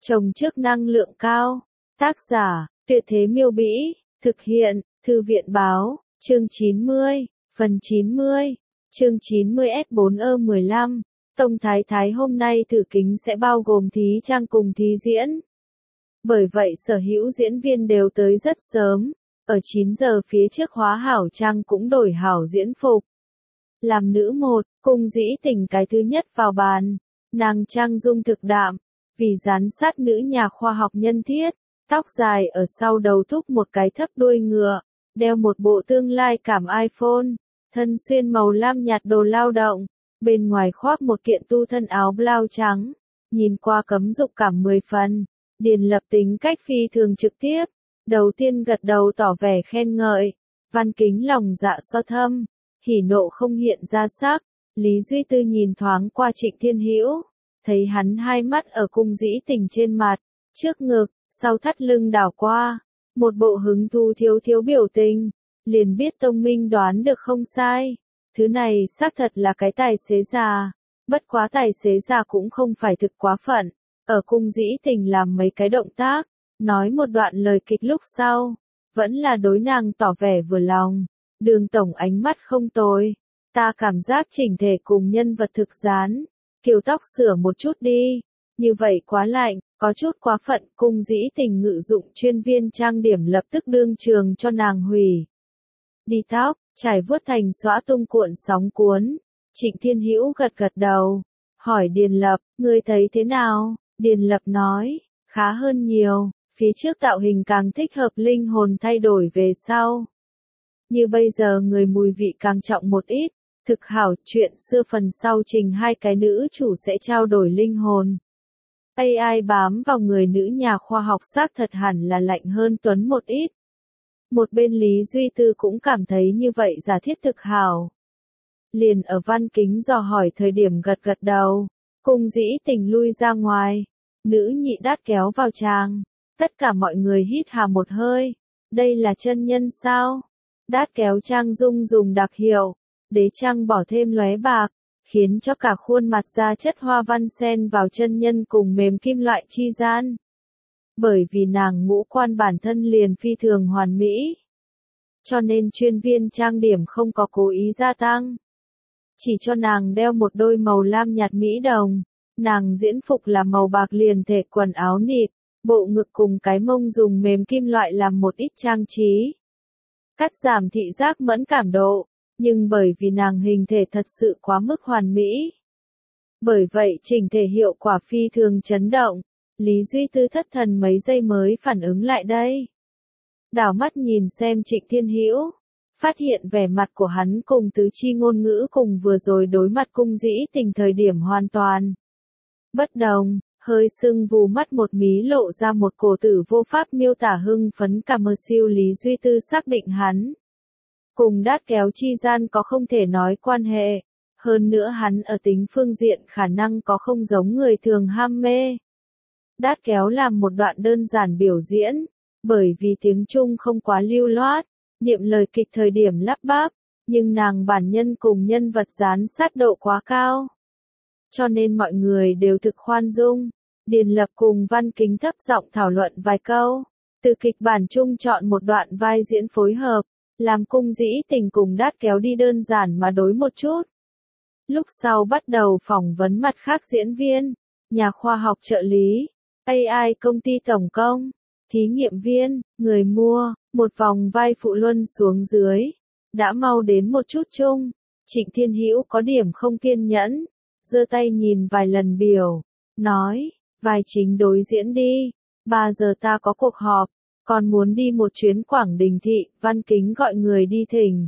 Trồng trước năng lượng cao. Tác giả, Tuyệt Thế Miêu Bĩ. Thực hiện, Thư viện Báo. Chương 90. Phần 90. Chương 90S4E15. Tông Thái Thái hôm nay thử kính sẽ bao gồm thí trang cùng thí diễn. Bởi vậy sở hữu diễn viên đều tới rất sớm. Ở 9 giờ phía trước hóa hảo trang cũng đổi hảo diễn phục. Làm nữ một, Cung Dĩ Tình cái thứ nhất vào bàn. Nàng trang dung thực đạm, vì gián sát nữ nhà khoa học nhân thiết, tóc dài ở sau đầu thúc một cái thấp đuôi ngựa, đeo một bộ tương lai cảm iPhone, thân xuyên màu lam nhạt đồ lao động, bên ngoài khoác một kiện tu thân áo blau trắng, nhìn qua cấm dục cảm 10 phần. Điền Lập tính cách phi thường trực tiếp, đầu tiên gật đầu tỏ vẻ khen ngợi, Văn Kính lòng dạ so thâm, hỉ nộ không hiện ra sắc. Lý Duy Tư nhìn thoáng qua Trịnh Thiên Hữu, thấy hắn hai mắt ở Cung Dĩ Tình trên mặt, trước ngực, sau thắt lưng đảo qua, một bộ hứng thú thiếu thiếu biểu tình, liền biết Tông Minh đoán được không sai. Thứ này xác thật là cái tài xế già, bất quá tài xế già cũng không phải thực quá phận. Ở Cung Dĩ Tình làm mấy cái động tác, nói một đoạn lời kịch lúc sau, vẫn là đối nàng tỏ vẻ vừa lòng. Đường tổng ánh mắt không tồi, ta cảm giác chỉnh thể cùng nhân vật thực dán, kiểu tóc sửa một chút đi, như vậy quá lạnh, có chút quá phận. Cung Dĩ Tình ngự dụng chuyên viên trang điểm lập tức đương trường cho nàng hủy đi tóc, trải vuốt thành xõa tung cuộn sóng cuốn. Trịnh Thiên Hữu gật gật đầu, hỏi Điền Lập, ngươi thấy thế nào? Điền Lập nói, khá hơn nhiều, phía trước tạo hình càng thích hợp, linh hồn thay đổi về sau. Như bây giờ người mùi vị càng trọng một ít, thực hảo. Chuyện xưa phần sau trình hai cái nữ chủ sẽ trao đổi linh hồn. AI bám vào người nữ nhà khoa học xác thật hẳn là lạnh hơn Tuấn một ít. Một bên Lý Duy Tư cũng cảm thấy như vậy giả thiết thực hảo. Liền ở Văn Kính dò hỏi thời điểm gật gật đầu, Cung Dĩ Tình lui ra ngoài, nữ nhị Đát kéo vào tràng, tất cả mọi người hít hà một hơi, đây là chân nhân sao? Đát kéo trang dung dùng đặc hiệu, đế trang bỏ thêm lóe bạc, khiến cho cả khuôn mặt da chất hoa văn xen vào chân nhân cùng mềm kim loại chi gian. Bởi vì nàng ngũ quan bản thân liền phi thường hoàn mỹ, cho nên chuyên viên trang điểm không có cố ý gia tăng, chỉ cho nàng đeo một đôi màu lam nhạt mỹ đồng. Nàng diễn phục là màu bạc liền thể quần áo nịt, bộ ngực cùng cái mông dùng mềm kim loại làm một ít trang trí, cắt giảm thị giác mẫn cảm độ, nhưng bởi vì nàng hình thể thật sự quá mức hoàn mỹ, bởi vậy chỉnh thể hiệu quả phi thường chấn động. Lý Duy Tư thất thần mấy giây mới phản ứng lại đây, đảo mắt nhìn xem Trịnh Thiên Hữu, phát hiện vẻ mặt của hắn cùng tứ chi ngôn ngữ cùng vừa rồi đối mặt Cung Dĩ Tình thời điểm hoàn toàn bất đồng. Hơi sưng vù mắt một mí lộ ra một cổ tử vô pháp miêu tả hưng phấn cảm mơ siêu. Lý Duy Tư xác định hắn cùng Đát kéo chi gian có không thể nói quan hệ, hơn nữa hắn ở tính phương diện khả năng có không giống người thường ham mê. Đát kéo làm một đoạn đơn giản biểu diễn, bởi vì tiếng Trung không quá lưu loát, niệm lời kịch thời điểm lắp bắp, nhưng nàng bản nhân cùng nhân vật gián sát độ quá cao, cho nên mọi người đều thực khoan dung. Điền Lập cùng Văn Kính thấp giọng thảo luận vài câu, từ kịch bản chung chọn một đoạn vai diễn phối hợp, làm Cung Dĩ Tình cùng Đát kéo đi đơn giản mà đối một chút. Lúc sau bắt đầu phỏng vấn mặt khác diễn viên, nhà khoa học trợ lý, AI công ty tổng công, thí nghiệm viên, người mua, một vòng vai phụ luân xuống dưới, đã mau đến một chút chung. Trịnh Thiên Hữu có điểm không kiên nhẫn, giơ tay nhìn vài lần biểu, nói, vai chính đối diễn đi, 3 giờ ta có cuộc họp, còn muốn đi một chuyến Quảng Đình thị. Văn Kính gọi người đi thỉnh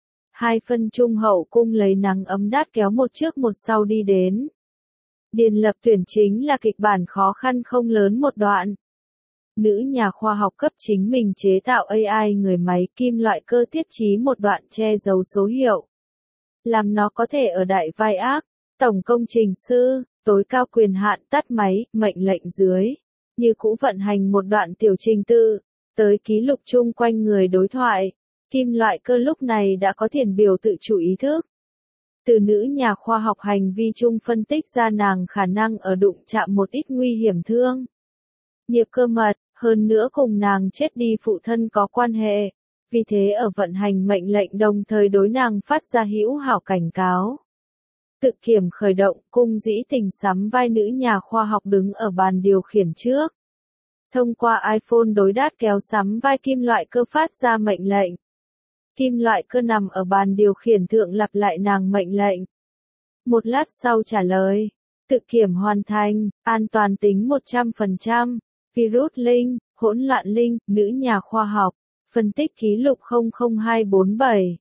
2 phân trung hậu cung lấy nắng ấm. Đát kéo một trước một sau đi đến. Điền Lập tuyển chính là kịch bản khó khăn không lớn một đoạn. Nữ nhà khoa học cấp chính mình chế tạo AI người máy kim loại cơ tiết trí một đoạn che giấu số hiệu, làm nó có thể ở đại vai ác, tổng công trình sư, tối cao quyền hạn tắt máy, mệnh lệnh dưới, như cũ vận hành một đoạn tiểu trình tự, tới ký lục chung quanh người đối thoại. Kim loại cơ lúc này đã có thiền biểu tự chủ ý thức. Từ nữ nhà khoa học hành vi chung phân tích ra nàng khả năng ở đụng chạm một ít nguy hiểm thương. nghiệp cơ mật, hơn nữa cùng nàng chết đi phụ thân có quan hệ. Vì thế ở vận hành mệnh lệnh đồng thời đối nàng phát ra hữu hảo cảnh cáo. Tự kiểm khởi động, Cung Dĩ Tình sắm vai nữ nhà khoa học đứng ở bàn điều khiển trước. Thông qua iPhone đối đát kéo sắm vai kim loại cơ phát ra mệnh lệnh. Kim loại cơ nằm ở bàn điều khiển thượng lặp lại nàng mệnh lệnh. Một lát sau trả lời. Tự kiểm hoàn thành, an toàn tính 100%. Virus Linh, hỗn loạn Linh, nữ nhà khoa học. Phân tích ký lục 00247.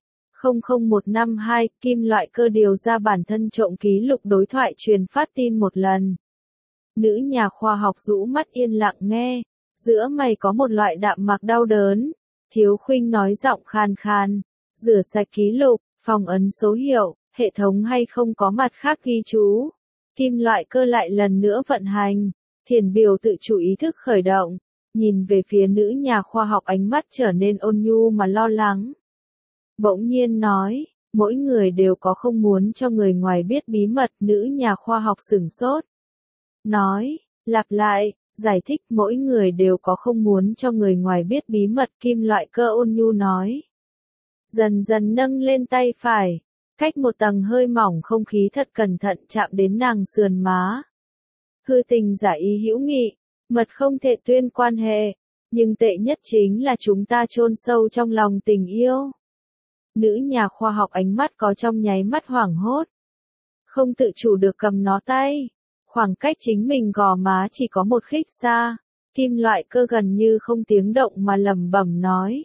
00152, kim loại cơ điều ra bản thân trộm ký lục đối thoại truyền phát tin một lần. Nữ nhà khoa học rũ mắt yên lặng nghe, giữa mày có một loại đạm mạc đau đớn. Thiếu Khuynh nói giọng khan khan, rửa sạch ký lục, phòng ấn số hiệu, hệ thống hay không có mặt khác ghi chú. Kim loại cơ lại lần nữa vận hành, thiền biểu tự chủ ý thức khởi động, nhìn về phía nữ nhà khoa học ánh mắt trở nên ôn nhu mà lo lắng. Bỗng nhiên nói, mỗi người đều có không muốn cho người ngoài biết bí mật, nữ nhà khoa học sửng sốt. Nói, lặp lại, giải thích mỗi người đều có không muốn cho người ngoài biết bí mật, kim loại cơ ôn nhu nói. Dần dần nâng lên tay phải, cách một tầng hơi mỏng không khí thật cẩn thận chạm đến nàng sườn má. Hư tình giả ý hữu nghị, mật không thể tuyên quan hệ, nhưng tệ nhất chính là chúng ta chôn sâu trong lòng tình yêu. Nữ nhà khoa học ánh mắt có trong nháy mắt hoảng hốt. Không tự chủ được cầm nó tay. Khoảng cách chính mình gò má chỉ có một khích xa. Kim loại cơ gần như không tiếng động mà lẩm bẩm nói.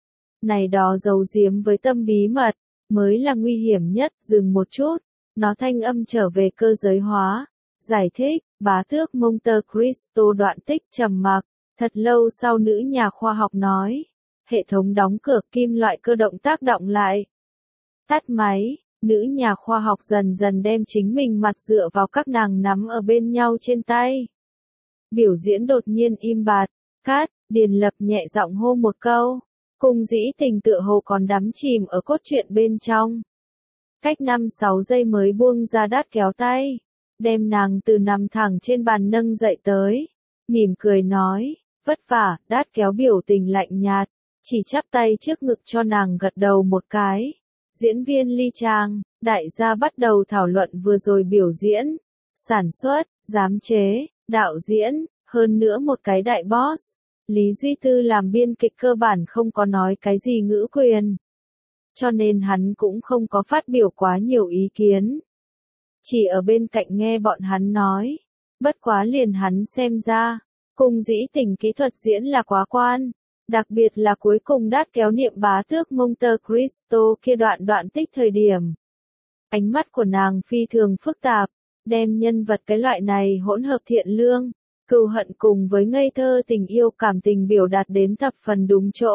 Này đó giấu giếm với tâm bí mật, mới là nguy hiểm nhất, dừng một chút. Nó thanh âm trở về cơ giới hóa. Giải thích, bá tước Monte Cristo đoạn tích trầm mặc. Thật lâu sau nữ nhà khoa học nói. Hệ thống đóng cửa, kim loại cơ động tác động lại. Tắt máy, nữ nhà khoa học dần dần đem chính mình mặt dựa vào các nàng nắm ở bên nhau trên tay. Biểu diễn đột nhiên im bặt, cát, Điền Lập nhẹ giọng hô một câu. Cung Dĩ Tình tựa hồ còn đắm chìm ở cốt truyện bên trong. Cách 5-6 giây mới buông ra đát kéo tay, đem nàng từ nằm thẳng trên bàn nâng dậy tới. Mỉm cười nói, vất vả, đát kéo biểu tình lạnh nhạt. Chỉ chắp tay trước ngực cho nàng gật đầu một cái. Diễn viên Ly Trang, đại gia bắt đầu thảo luận vừa rồi biểu diễn, sản xuất, giám chế, đạo diễn, hơn nữa một cái đại boss. Lý Duy Tư làm biên kịch cơ bản không có nói cái gì ngữ quyền. Cho nên hắn cũng không có phát biểu quá nhiều ý kiến. Chỉ ở bên cạnh nghe bọn hắn nói. Bất quá liền hắn xem ra, Cung Dĩ Tình kỹ thuật diễn là quá quan. Đặc biệt là cuối cùng đát kéo niệm bá tước Monte Cristo kia đoạn tích thời điểm. Ánh mắt của nàng phi thường phức tạp, đem nhân vật cái loại này hỗn hợp thiện lương, cừu hận cùng với ngây thơ tình yêu cảm tình biểu đạt đến thập phần đúng chỗ.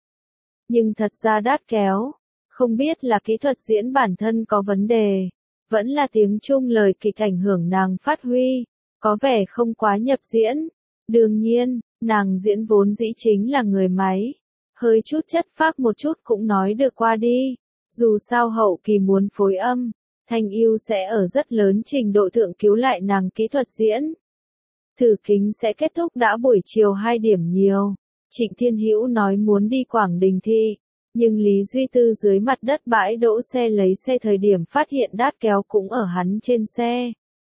Nhưng thật ra đát kéo, không biết là kỹ thuật diễn bản thân có vấn đề, vẫn là tiếng Trung lời kịch ảnh hưởng nàng phát huy, có vẻ không quá nhập diễn. Đương nhiên, nàng diễn vốn dĩ chính là người máy, hơi chút chất phác một chút cũng nói được qua đi. Dù sao hậu kỳ muốn phối âm, Thanh Yêu sẽ ở rất lớn trình độ thượng cứu lại nàng kỹ thuật diễn. Thử kính sẽ kết thúc đã buổi chiều 2 điểm nhiều. Trịnh Thiên Hữu nói muốn đi Quảng Đình Thị, nhưng Lý Duy Tư dưới mặt đất bãi đỗ xe lấy xe thời điểm phát hiện đát kéo cũng ở hắn trên xe.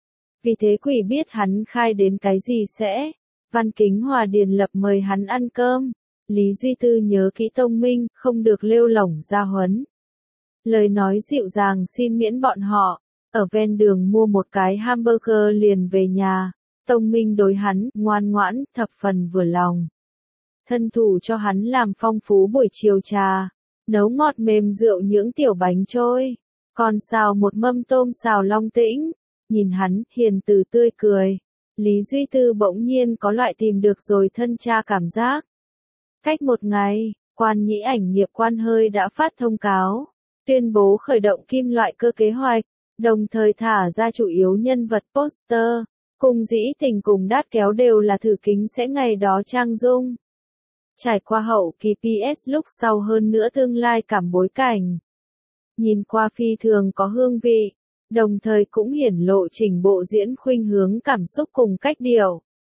Vì thế quỷ biết hắn khai đến cái gì sẽ. Văn Kính Hòa Điền Lập mời hắn ăn cơm. Lý Duy Tư nhớ kỹ tông minh, không được lêu lổng ra huấn. Lời nói dịu dàng xin miễn bọn họ, ở ven đường mua một cái hamburger liền về nhà. Tông minh đối hắn, ngoan ngoãn, thập phần vừa lòng. Thân thủ cho hắn làm phong phú buổi chiều trà, nấu ngọt mềm rượu những tiểu bánh trôi, còn xào một mâm tôm xào long tĩnh. Nhìn hắn, hiền từ tươi cười. Lý Duy Tư bỗng nhiên có loại tìm được rồi thân cha cảm giác. Cách một ngày, Quan Nhĩ Ảnh nghiệp quan hơi đã phát thông cáo, tuyên bố khởi động kim loại cơ kế hoạch, đồng thời thả ra chủ yếu nhân vật poster. Cung Dĩ Tình cùng đát kéo đều là thử kính sẽ ngày đó trang dung. Trải qua hậu kỳ PS lúc sau hơn nữa tương lai cảm bối cảnh. Nhìn qua phi thường có hương vị. Đồng thời cũng hiển lộ trình bộ diễn khuynh hướng cảm xúc cùng cách điệu.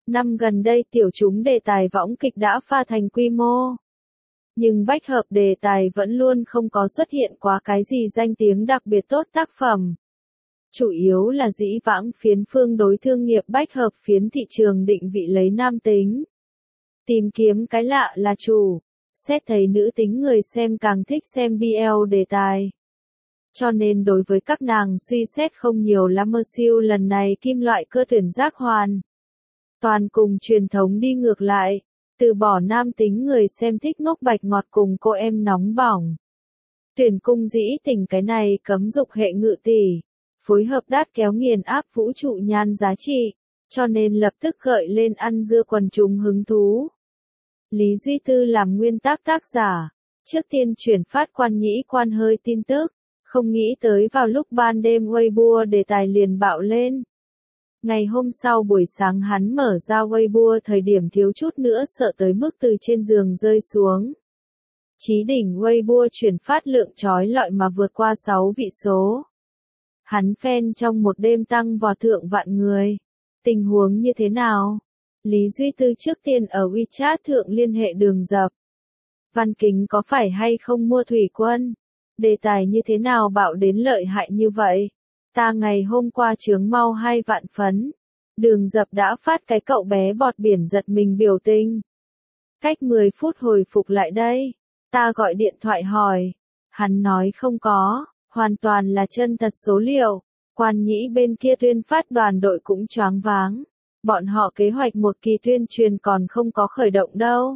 Năm gần đây tiểu chúng đề tài võng kịch đã pha thành quy mô. Nhưng bách hợp đề tài vẫn luôn không có xuất hiện quá cái gì danh tiếng đặc biệt tốt tác phẩm. Chủ yếu là dĩ vãng phiến phương đối thương nghiệp bách hợp phiến thị trường định vị lấy nam tính. Tìm kiếm cái lạ là chủ. Xét thấy nữ tính người xem càng thích xem BL đề tài. Cho nên đối với các nàng suy xét không nhiều lắm. Siêu lần này kim loại cơ tuyển giác hoàn toàn cùng truyền thống đi ngược lại, từ bỏ nam tính người xem thích ngốc bạch ngọt cùng cô em nóng bỏng. Tuyển cung dĩ tình cái này cấm dục hệ ngự tỷ, phối hợp đát kéo nghiền áp vũ trụ nhan giá trị, cho nên lập tức gợi lên ăn dưa quần chúng hứng thú. Lý Duy Tư làm nguyên tác tác giả, trước tiên chuyển phát quan nhĩ quan hơi tin tức, không nghĩ tới vào lúc ban đêm Weibo đề tài liền bạo lên. Ngày hôm sau buổi sáng hắn mở ra Weibo thời điểm thiếu chút nữa sợ tới mức từ trên giường rơi xuống. Chí đỉnh Weibo chuyển phát lượng chói lọi mà vượt qua 6 vị số. Hắn fan trong một đêm tăng vọt thượng vạn người. Tình huống như thế nào? Lý Duy Tư trước tiên ở WeChat thượng liên hệ Đường Dập. Văn Kính có phải hay không mua thủy quân? Đề tài như thế nào bạo đến lợi hại như vậy? Ta ngày hôm qua chướng mau 2 vạn phấn. Đường Dập đã phát cái cậu bé bọt biển giật mình biểu tình. Cách 10 phút hồi phục lại đây. Ta gọi điện thoại hỏi. Hắn nói không có, hoàn toàn là chân thật số liệu. Quan nhĩ bên kia tuyên phát đoàn đội cũng choáng váng. Bọn họ kế hoạch một kỳ tuyên truyền còn không có khởi động đâu.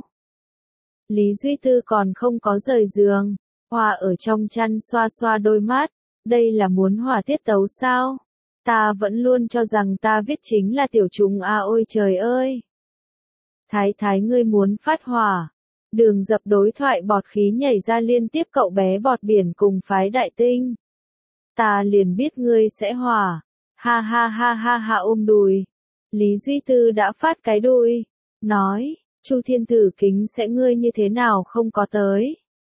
Lý Duy Tư còn không có rời giường. Hòa ở trong chăn xoa xoa đôi mắt. Đây là muốn hòa tiết tấu sao? Ta vẫn luôn cho rằng ta viết chính là tiểu chúng ôi trời ơi. Thái thái ngươi muốn phát hỏa. Đường Dập đối thoại bọt khí nhảy ra liên tiếp cậu bé bọt biển cùng phái đại tinh. Ta liền biết ngươi sẽ hỏa. Ha ha ha ha ha ôm đùi. Lý Duy Tư đã phát cái đùi. Nói, Chu Thiên Tử kính sẽ ngươi như thế nào không có tới.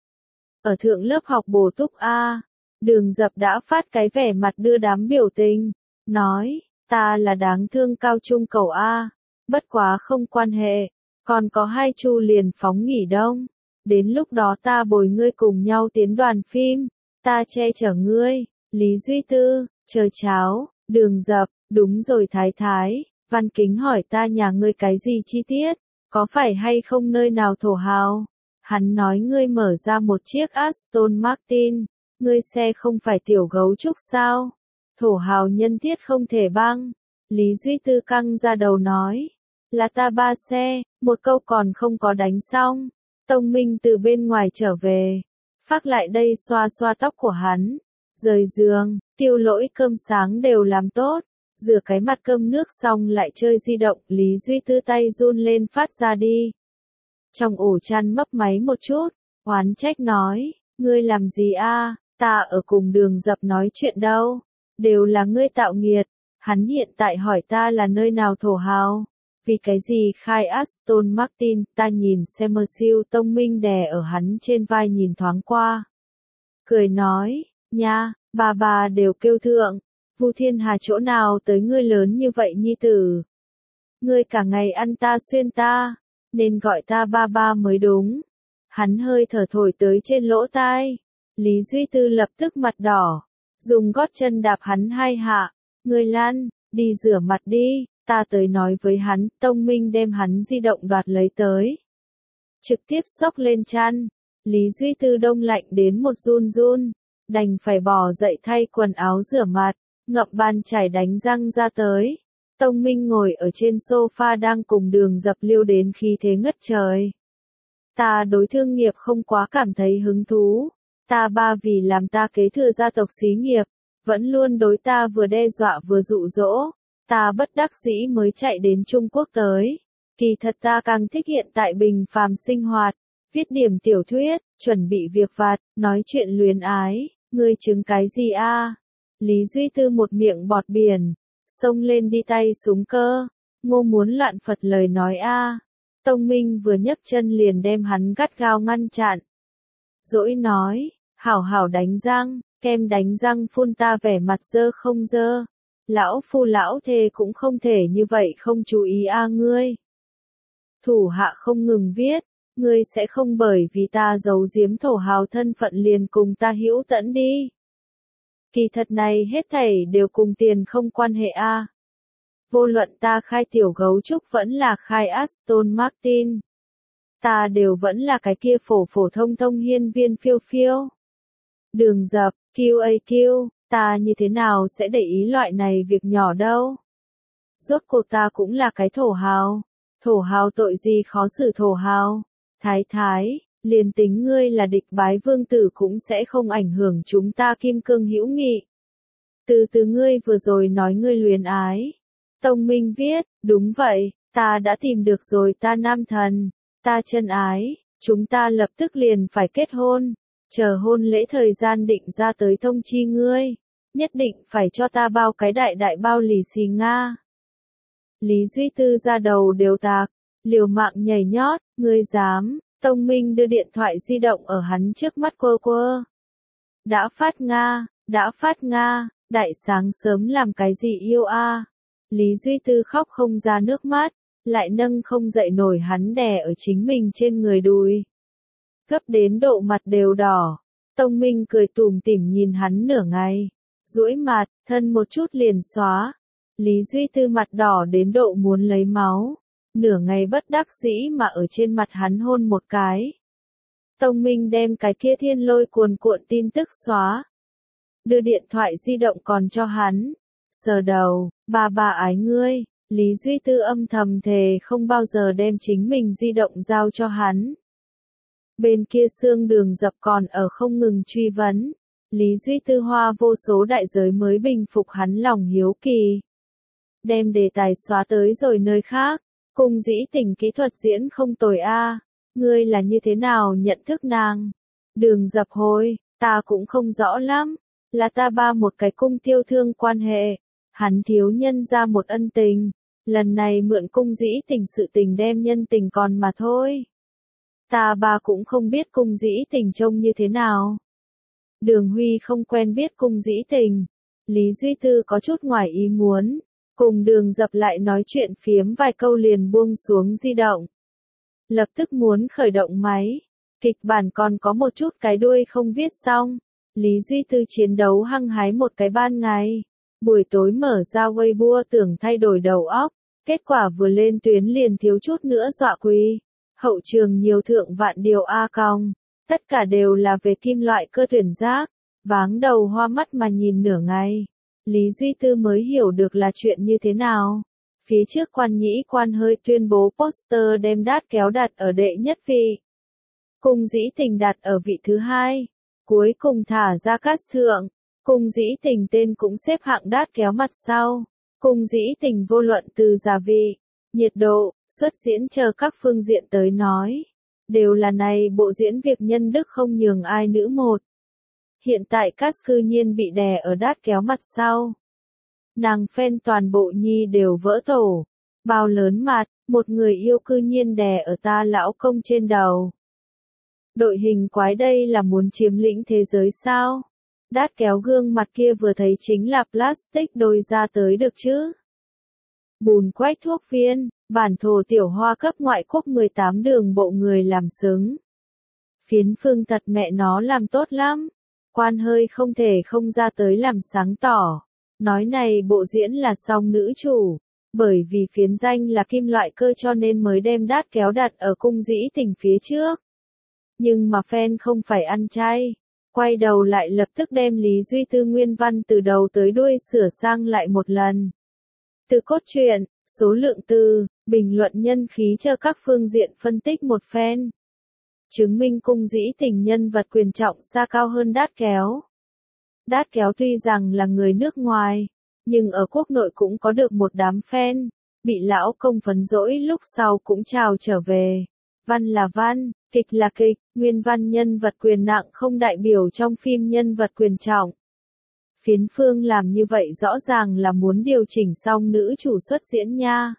Ở thượng lớp học bổ túc A. Đường Dập đã phát cái vẻ mặt đưa đám biểu tình. Nói, ta là đáng thương cao trung cầu A. Bất quá không quan hệ. Còn có 2 chu liền phóng nghỉ đông. Đến lúc đó ta bồi ngươi cùng nhau tiến đoàn phim. Ta che chở ngươi. Lý Duy Tư, chờ cháo. Đường Dập, đúng rồi thái thái. Văn Kính hỏi ta nhà ngươi cái gì chi tiết. Có phải hay không nơi nào thổ hào? Hắn nói ngươi mở ra một chiếc Aston Martin. Ngươi xe không phải tiểu gấu trúc sao? Thổ hào nhân thiết không thể băng. Lý Duy Tư căng ra đầu nói. Là ta 3 xe, một câu còn không có đánh xong. Tông Minh từ bên ngoài trở về. Phác lại đây xoa xoa tóc của hắn. Rời giường, Tiêu Lỗi cơm sáng đều làm tốt. Rửa cái mặt cơm nước xong lại chơi di động. Lý Duy Tư tay run lên phát ra đi. Trong ổ chăn mấp máy một chút. Oán trách nói. Ngươi làm gì a? Ta ở cùng Đường Dập nói chuyện đâu. Đều là ngươi tạo nghiệt. Hắn hiện tại hỏi ta là nơi nào thổ hào. Vì cái gì khai Aston Martin, ta nhìn xem siêu Tông Minh đè ở hắn trên vai nhìn thoáng qua. Cười nói, nha, bà đều kêu thượng. Vu Thiên Hà chỗ nào tới ngươi lớn như vậy nhi tử. Ngươi cả ngày ăn ta xuyên ta, nên gọi ta ba mới đúng. Hắn hơi thở thổi tới trên lỗ tai. Lý Duy Tư lập tức mặt đỏ. Dùng gót chân đạp hắn 2 hạ. Ngươi lăn, đi rửa mặt đi. Ta tới nói với hắn, Tông Minh đem hắn di động đoạt lấy tới. Trực tiếp xốc lên chăn. Lý Duy Tư đông lạnh đến một run run. Đành phải bỏ dậy thay quần áo rửa mặt. Ngậm bàn chải đánh răng ra tới. Tông Minh ngồi ở trên sofa đang cùng Đường Dập liêu đến khí thế ngất trời. Ta đối thương nghiệp không quá cảm thấy hứng thú. Ta ba vì làm ta kế thừa gia tộc xí nghiệp. Vẫn luôn đối ta vừa đe dọa vừa dụ dỗ. Ta bất đắc dĩ mới chạy đến Trung Quốc tới. Kỳ thật ta càng thích hiện tại bình phàm sinh hoạt. Viết điểm tiểu thuyết, chuẩn bị việc vặt, nói chuyện luyến ái. Ngươi chứng cái gì a? Lý Duy Tư một miệng bọt biển. Xông lên đi tay súng cơ. Ngô muốn loạn Phật lời nói a. Tông Minh vừa nhấc chân liền đem hắn gắt gao ngăn chặn. Dỗi nói, hảo hảo đánh răng, kem đánh răng phun ta vẻ mặt dơ không dơ. Lão phu lão thê cũng không thể như vậy không chú ý ngươi. Thủ hạ không ngừng viết, ngươi sẽ không bởi vì ta giấu giếm thổ hào thân phận liền cùng ta hữu tẫn đi. Kỳ thật này hết thảy đều cùng tiền không quan hệ Vô luận ta khai tiểu gấu trúc vẫn là khai Aston Martin. Ta đều vẫn là cái kia phổ phổ thông thông hiên viên phiêu phiêu. Đường dập, QAQ, ta như thế nào sẽ để ý loại này việc nhỏ đâu. Rốt cuộc ta cũng là cái thổ hào. Thổ hào tội gì khó xử thổ hào. Thái thái, liền tính ngươi là địch bái vương tử cũng sẽ không ảnh hưởng chúng ta kim cương hữu nghị. Từ ngươi vừa rồi nói ngươi luyến ái. Tông Minh viết, đúng vậy, ta đã tìm được rồi ta nam thần, ta chân ái, chúng ta lập tức liền phải kết hôn, chờ hôn lễ thời gian định ra tới thông chi ngươi, nhất định phải cho ta bao cái đại đại bao lì xì Nga. Lý Duy Tư ra đầu đều tạc, liều mạng nhảy nhót, ngươi dám, Tông Minh đưa điện thoại di động ở hắn trước mắt quơ quơ. Đã phát Nga, đại sáng sớm làm cái gì yêu Lý Duy Tư khóc không ra nước mắt, lại nâng không dậy nổi hắn đè ở chính mình trên người đùi. Gấp đến độ mặt đều đỏ, Tông Minh cười tủm tỉm nhìn hắn nửa ngày, duỗi mặt, thân một chút liền xóa. Lý Duy Tư mặt đỏ đến độ muốn lấy máu, nửa ngày bất đắc dĩ mà ở trên mặt hắn hôn một cái. Tông Minh đem cái kia thiên lôi cuồn cuộn tin tức xóa. Đưa điện thoại di động còn cho hắn. Sờ đầu, bà ái ngươi, Lý Duy Tư âm thầm thề không bao giờ đem chính mình di động giao cho hắn. Bên kia xương đường dập còn ở không ngừng truy vấn. Lý Duy Tư hoa vô số đại giới mới bình phục hắn lòng hiếu kỳ. Đem đề tài xóa tới rồi nơi khác. Cung dĩ tình kỹ thuật diễn không tồi Ngươi là như thế nào nhận thức nàng? Đường dập hồi, ta cũng không rõ lắm. Là ta ba một cái cung tiêu thương quan hệ. Hắn thiếu nhân ra một ân tình. Lần này mượn cung dĩ tình sự tình đem nhân tình còn mà thôi. Ta ba cũng không biết cung dĩ tình trông như thế nào. Đường Huy không quen biết cung dĩ tình. Lý Duy Tư có chút ngoài ý muốn. Cùng đường dập lại nói chuyện phiếm vài câu liền buông xuống di động. Lập tức muốn khởi động máy. Kịch bản còn có một chút cái đuôi không viết xong. Lý Duy Tư chiến đấu hăng hái một cái ban ngày. Buổi tối mở ra Weibo tưởng thay đổi đầu óc. Kết quả vừa lên tuyến liền thiếu chút nữa dọa quỳ. Hậu trường nhiều thượng vạn điều cong. Tất cả đều là về kim loại cơ tuyển giác. Váng đầu hoa mắt mà nhìn nửa ngày. Lý Duy Tư mới hiểu được là chuyện như thế nào. Phía trước quan nhĩ quan hơi tuyên bố poster đem đát kéo đặt ở đệ nhất vị. Cung dĩ tình đặt ở vị thứ hai. Cuối cùng thả ra cát thượng. Cung dĩ tình tên cũng xếp hạng đát kéo mặt sau. Cung dĩ tình vô luận từ gia vị, nhiệt độ, xuất diễn chờ các phương diện tới nói. Đều là này bộ diễn việc nhân đức không nhường ai nữ một. Hiện tại cát cư nhiên bị đè ở đát kéo mặt sau. Nàng fan toàn bộ nhi đều vỡ tổ. Bao lớn mặt, một người yêu cư nhiên đè ở ta lão công trên đầu. Đội hình quái đây là muốn chiếm lĩnh thế giới sao? Đát kéo gương mặt kia vừa thấy chính là plastic đôi ra tới được chứ. Bùn quách thuốc viên, bản thổ tiểu hoa cấp ngoại quốc 18 đường bộ người làm xứng. Phiến phương thật mẹ nó làm tốt lắm. Quan hơi không thể không ra tới làm sáng tỏ. Nói này bộ diễn là song nữ chủ. Bởi vì phiến danh là kim loại cơ cho nên mới đem đát kéo đặt ở cung dĩ tình phía trước. Nhưng mà fan không phải ăn chay. Quay đầu lại lập tức đem Lý Duy Tư nguyên văn từ đầu tới đuôi sửa sang lại một lần. Từ cốt truyện, số lượng từ, bình luận nhân khí cho các phương diện phân tích một phen. Chứng minh cung dĩ tình nhân vật quyền trọng xa cao hơn đát kéo. Đát kéo tuy rằng là người nước ngoài, nhưng ở quốc nội cũng có được một đám fan, bị lão công phấn dỗi lúc sau cũng chào trở về. Văn là văn, kịch là kịch, nguyên văn nhân vật quyền nặng không đại biểu trong phim nhân vật quyền trọng. Phiến phương làm như vậy rõ ràng là muốn điều chỉnh xong nữ chủ xuất diễn nha.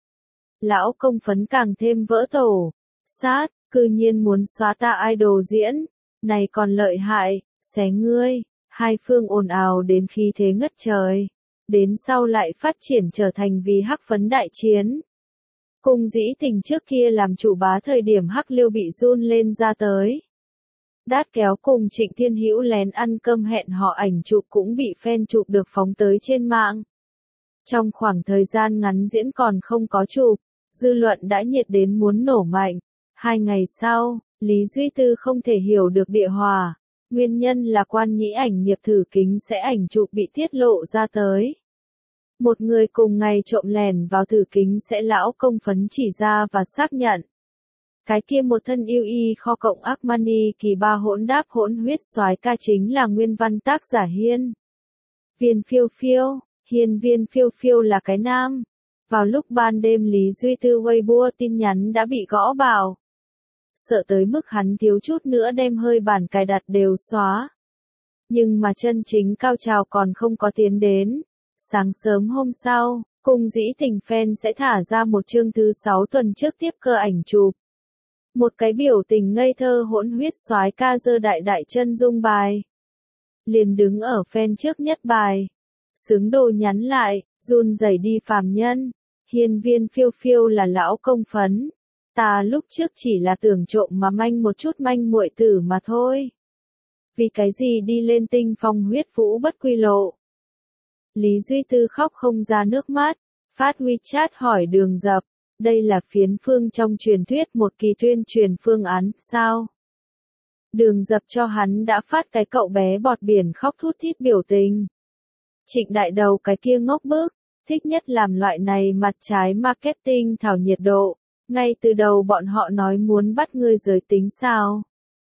Lão công phấn càng thêm vỡ tổ. Sát, cư nhiên muốn xóa ta idol diễn. Này còn lợi hại, xé ngươi. Hai phương ồn ào đến khí thế ngất trời. đến sau lại phát triển trở thành vì Hắc Phấn đại chiến. Cung Dĩ Tình trước kia làm chủ bá thời điểm Hắc Liêu bị run lên ra tới. Đát Kéo cùng Trịnh Thiên Hữu lén ăn cơm hẹn họ ảnh chụp cũng bị fan chụp được phóng tới trên mạng. Trong khoảng thời gian ngắn diễn còn không có chụp, dư luận đã nhiệt đến muốn nổ mạnh. 2 ngày sau, Lý Duy Tư không thể hiểu được địa hòa. Nguyên nhân là Quan Nhĩ ảnh nghiệp thử kính sẽ ảnh chụp bị tiết lộ ra tới. Một người cùng ngày trộm lẻn vào thử kính sẽ lão công phấn chỉ ra và xác nhận. Cái kia một thân yêu y kho cộng Armani kỳ ba hỗn đáp hỗn huyết soái ca chính là nguyên văn tác giả Hiên. Viên Phiêu Phiêu, Viên Phiêu Phiêu là cái nam. Vào lúc ban đêm Lý Duy Tư Weibo tin nhắn đã bị gõ vào. Sợ tới mức hắn thiếu chút nữa đem hơi bản cài đặt đều xóa. Nhưng mà chân chính cao trào còn không có tiến đến. Sáng sớm hôm sau, Cung Dĩ Tình fan sẽ thả ra một chương thứ 6 tuần trước tiếp cơ ảnh chụp. Một cái biểu tình ngây thơ hỗn huyết soái ca giơ đại đại chân dung bài. Liền đứng ở fan trước nhất bài. Sướng đồ nhắn lại, run rẩy đi phàm nhân. Viên Phiêu Phiêu là lão công phấn. Ta lúc trước chỉ là tưởng trộm mà manh một chút manh muội tử mà thôi. Vì cái gì đi lên tinh phong huyết vũ bất quy lộ. Lý Duy Tư khóc không ra nước mắt, phát WeChat hỏi Đường Dập, đây là phiến phương trong truyền thuyết một kỳ tuyên truyền phương án, sao? Đường Dập cho hắn đã phát cái cậu bé bọt biển khóc thút thít biểu tình. Trịnh Đại Đầu cái kia ngốc bức, thích nhất làm loại này mặt trái marketing thảo nhiệt độ, ngay từ đầu bọn họ nói muốn bắt ngươi giới tính sao?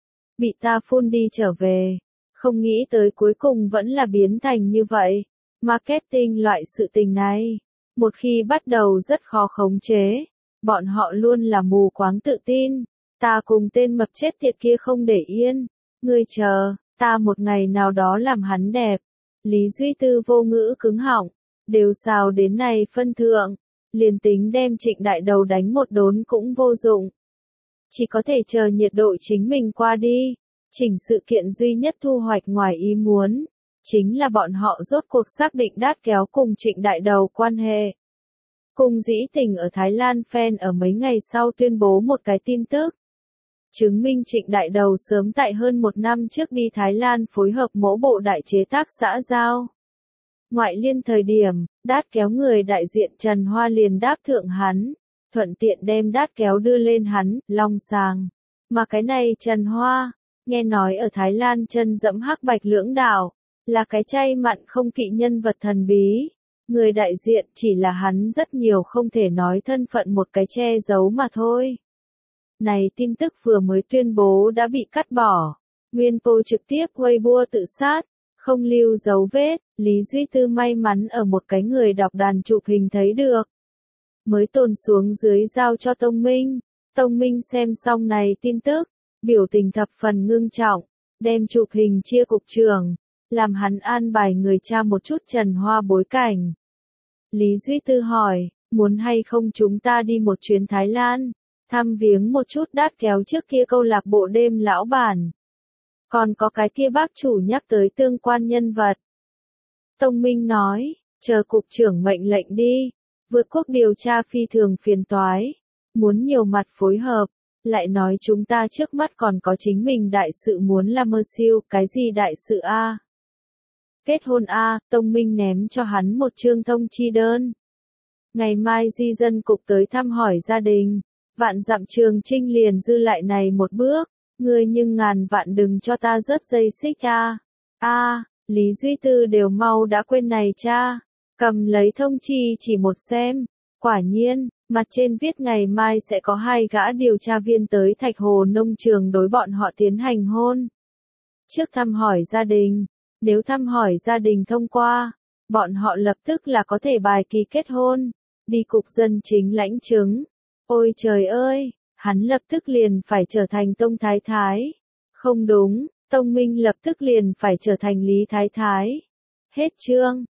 Bị ta phun đi trở về, không nghĩ tới cuối cùng vẫn là biến thành như vậy. Marketing loại sự tình này, một khi bắt đầu rất khó khống chế, bọn họ luôn là mù quáng tự tin, ta cùng tên mập chết tiệt kia không để yên, ngươi chờ, ta một ngày nào đó làm hắn đẹp. Lý Duy Tư vô ngữ cứng họng, đều xào đến này phân thượng, liền tính đem Trịnh Đại Đầu đánh một đốn cũng vô dụng. Chỉ có thể chờ nhiệt độ chính mình qua đi, chỉnh sự kiện duy nhất thu hoạch ngoài ý muốn. Chính là bọn họ rốt cuộc xác định Đát Kéo cùng Trịnh Đại Đầu quan hệ. Cung Dĩ Tình ở Thái Lan fan ở mấy ngày sau tuyên bố một cái tin tức. Chứng minh Trịnh Đại Đầu sớm tại hơn 1 năm trước đi Thái Lan phối hợp mỗ bộ đại chế tác xã giao. Ngoại liên thời điểm, Đát Kéo người đại diện Trần Hoa liền đáp thượng hắn, thuận tiện đem Đát Kéo đưa lên hắn, long sàng. Mà cái này Trần Hoa, nghe nói ở Thái Lan chân dẫm hắc bạch lưỡng đạo. Là cái chay mặn không kỵ nhân vật thần bí. Người đại diện chỉ là hắn rất nhiều không thể nói thân phận một cái che giấu mà thôi. Này tin tức vừa mới tuyên bố đã bị cắt bỏ. Nguyên cô trực tiếp Weibo tự sát, không lưu dấu vết. Lý Duy Tư may mắn ở một cái người đọc đàn chụp hình thấy được. Mới tồn xuống dưới giao cho Tông Minh. Tông Minh xem xong này tin tức, biểu tình thập phần ngưng trọng, đem chụp hình chia cục trưởng. Làm hắn an bài người tra một chút Trần Hoa bối cảnh. Lý Duy Tư hỏi, muốn hay không chúng ta đi một chuyến Thái Lan, thăm viếng một chút Đát Kéo trước kia câu lạc bộ đêm lão bản. Còn có cái kia bác chủ nhắc tới tương quan nhân vật. Tông Minh nói, chờ cục trưởng mệnh lệnh đi, vượt quốc điều tra phi thường phiền toái, muốn nhiều mặt phối hợp. Lại nói chúng ta trước mắt còn có chính mình đại sự muốn làm mơ siêu, cái gì đại sự a? Kết hôn a, Tông Minh ném cho hắn một chương thông chi đơn. Ngày mai di dân cục tới thăm hỏi gia đình, vạn dặm Trường Trinh liền dư lại này một bước, ngươi nhưng ngàn vạn đừng cho ta rớt dây xích a. Lý Duy Tư đều mau đã quên này cha, cầm lấy thông chi chỉ một xem, quả nhiên, mặt trên viết ngày mai sẽ có 2 gã điều tra viên tới Thạch Hồ nông trường đối bọn họ tiến hành hôn. Trước thăm hỏi gia đình. Nếu thăm hỏi gia đình thông qua, bọn họ lập tức là có thể bài kỳ kết hôn, đi cục dân chính lãnh chứng. Ôi trời ơi, hắn lập tức liền phải trở thành Tông Thái Thái. Không đúng, Tông Minh lập tức liền phải trở thành Lý Thái Thái. Hết chương.